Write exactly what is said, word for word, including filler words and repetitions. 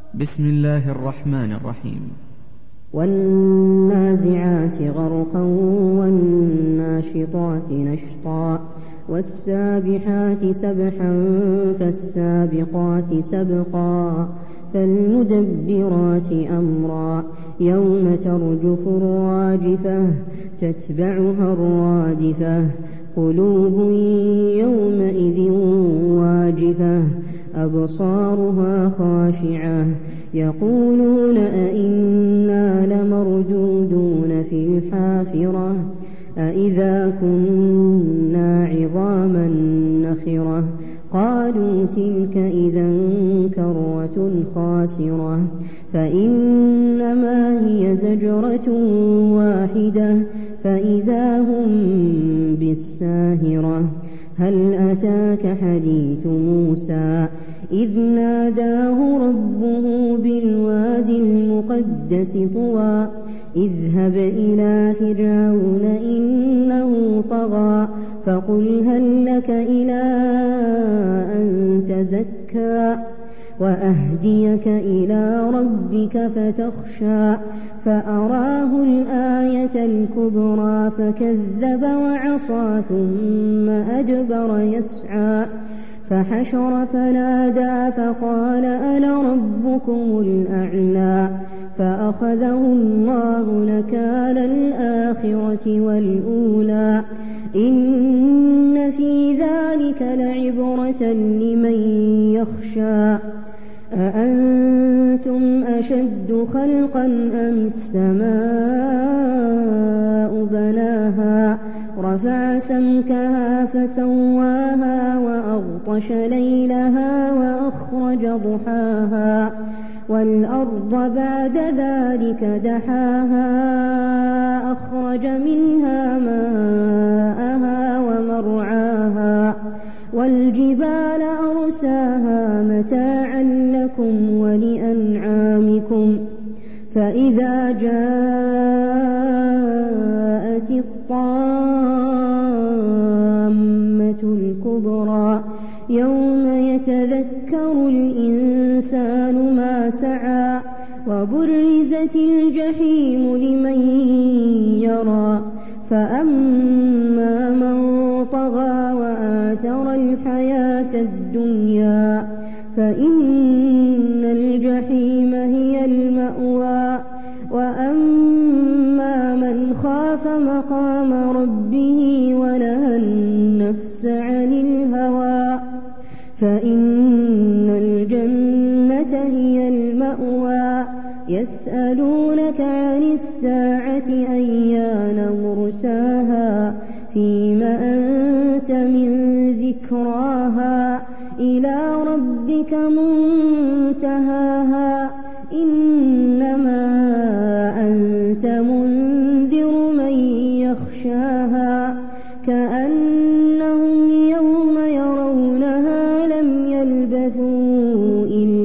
بسم الله الرحمن الرحيم. والنازعات غرقا والناشطات نشطا والسابحات سبحا فالسابقات سبقا فالمدبرات أمرا يوم ترجف الراجفة تتبعها الرادفة قلوب يومئذ واجفة أبصارها خاشعة يقولون أئنا لمردودون في الحافرة أئذا كنا عظاما نخرة قالوا تلك إذا كرة خاسرة فإنما هي زجرة واحدة فإذا هم بالساهرة هل أتاك حديث موسى إذ ناداه ربه بالوادي المقدس طوى اذهب إلى فرعون إنه طغى فقل هل لك إلى أن تزكى وأهديك إلى ربك فتخشى فأراه الآية الكبرى فكذب وعصى ثم أدبر يسعى فحشر فنادى فقال أنا ربكم الأعلى فأخذه الله نكال الآخرة والأولى إن في ذلك لعبرة لمن يخشى أأنتم أشد خلقا أم السماء بناها رفع سمكها فسواها وأغطش ليلها وأخرج ضحاها والأرض بعد ذلك دحاها أخرج منها ماءها ومرعاها والجبال أرساها متاعا لكم ولأنعامكم فإذا جاءت الطامة الكبرى يوم يتذكر الإنسان ما سعى وبرزت الجحيم لمن يرى فأما من طغى وآثر الحياة الدنيا فإن الجحيم هي المأوى وأما من خاف مقام ربه ونهى النفس عن الهوى فإن الجنة هي المأوى يسألونك عن الساعة أيان مرساها فيم أنت من ذكراها إلى ربك منتهاها إنما أنت منذر من يخشاها كأنهم يوم يرونها لم يلبثوا إلا